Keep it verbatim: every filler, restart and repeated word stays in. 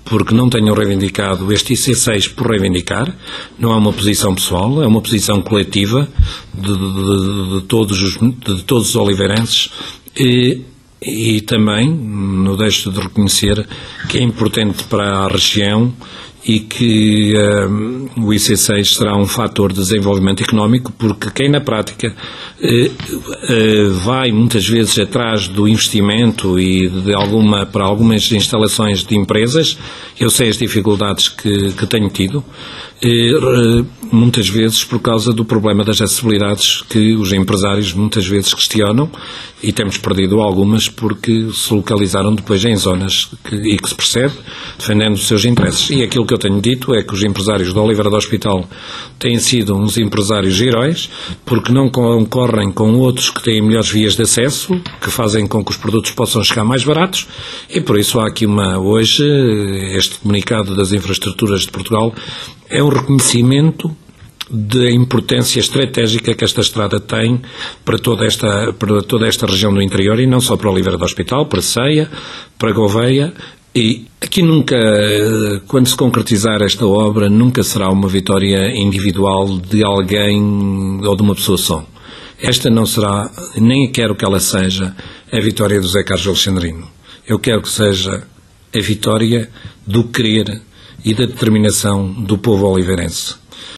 porque não tenham reivindicado este I C seis por reivindicar. Não é uma posição pessoal, é uma posição coletiva de, de, de, todos, os, de todos os oliveirenses e, e também, não deixo de reconhecer, que é importante para a região e que um, o I C seis será um fator de desenvolvimento económico, porque quem na prática eh, eh, vai muitas vezes atrás do investimento e de alguma, para algumas instalações de empresas, eu sei as dificuldades que, que tenho tido, eh, muitas vezes por causa do problema das acessibilidades que os empresários muitas vezes questionam, e temos perdido algumas porque se localizaram depois em zonas que, e que se percebe, defendendo os seus interesses. E aquilo que eu tenho dito é que os empresários da Oliveira do Hospital têm sido uns empresários heróis, porque não concorrem com outros que têm melhores vias de acesso, que fazem com que os produtos possam chegar mais baratos, e por isso há aqui uma, hoje, este comunicado das infraestruturas de Portugal é um reconhecimento da importância estratégica que esta estrada tem para toda esta, para toda esta região do interior, e não só para Oliveira do Hospital, para Ceia, para Gouveia. E aqui nunca, quando se concretizar esta obra, nunca será uma vitória individual de alguém ou de uma pessoa só. Esta não será, nem quero que ela seja, a vitória do José Carlos Alexandrino. Eu quero que seja a vitória do querer e da determinação do povo oliveirense.